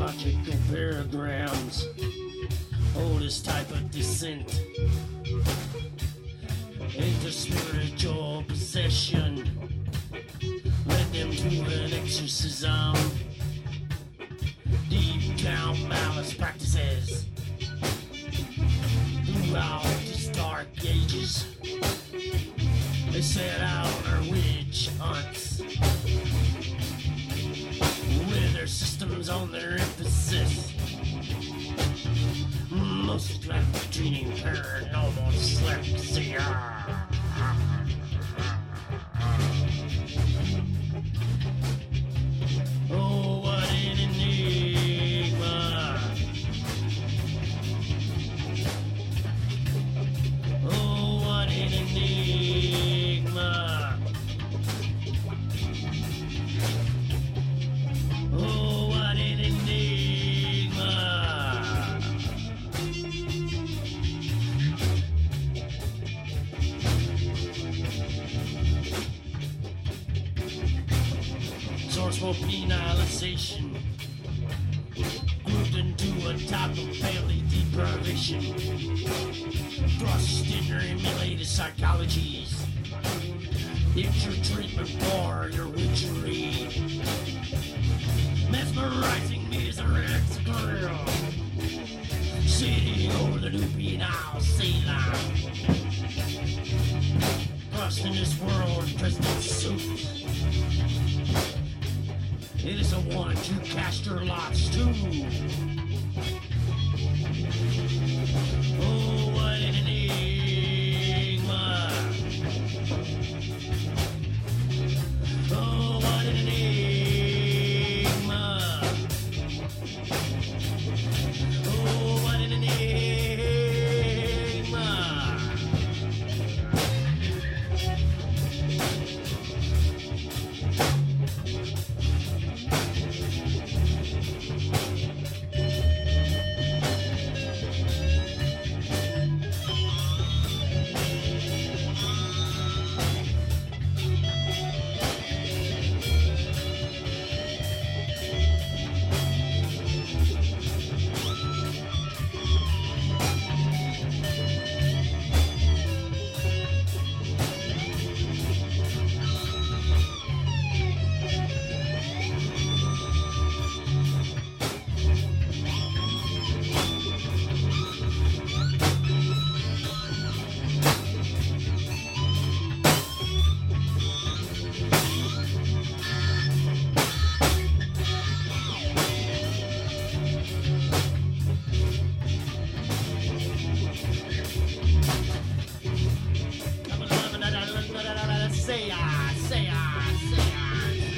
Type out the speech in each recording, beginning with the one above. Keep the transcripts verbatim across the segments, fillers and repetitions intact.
psychological paragrams, oldest type of descent into spiritual possession, led them to an exorcism. Deep down malice practices throughout these dark ages. They set out on their witch hunts with their systems on their emphasis. Most treating paranormal dyslexia. Oh, what an enigma. Oh, what an enigma. Oh, what an enigma. Sourceful penalization, grouped into a type of family deprivation, thrust in your emulated psychologies. It's your treatment for your witchery, mesmerizing miserax girl, sitting over the loopy now sea line, crushed in this world dressed in suits. It is a one and two caster lots too. Oh, what an enigma. Oh, what an enigma. Oh, what an enigma. Say ah, say ah, say ah.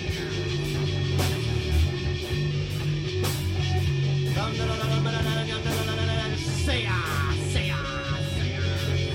Say ah, say ah, say ah.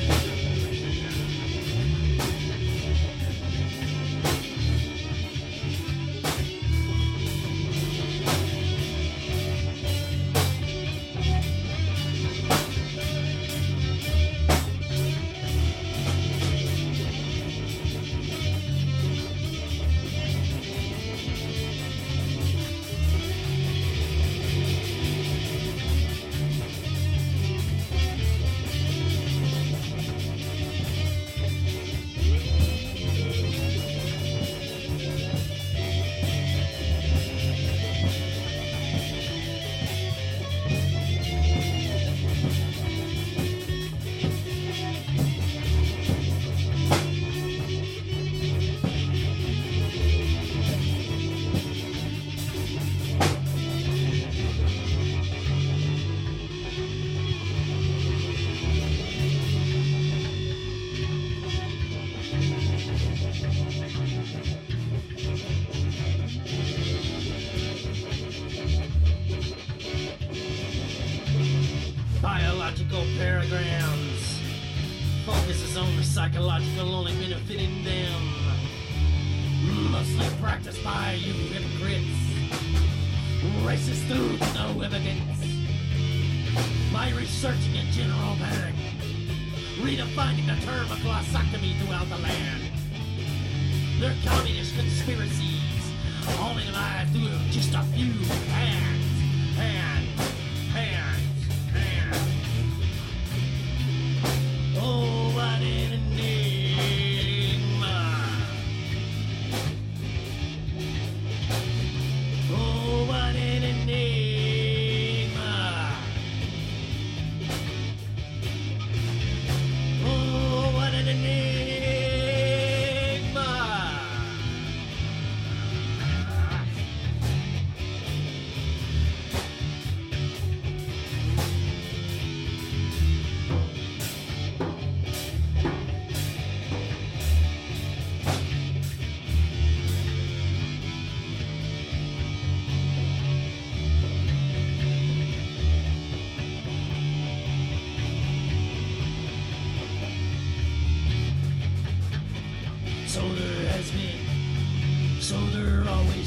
Biological paragrams focuses on the psychological only benefiting them, mostly practiced by you hypocrites, racist through no evidence. My researching in general panic, redefining the term of glossectomy throughout the land. Their communist conspiracies, only alive through just a few hands.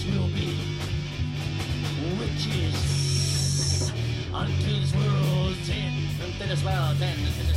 will be riches unto this world's end. Unto this world's end.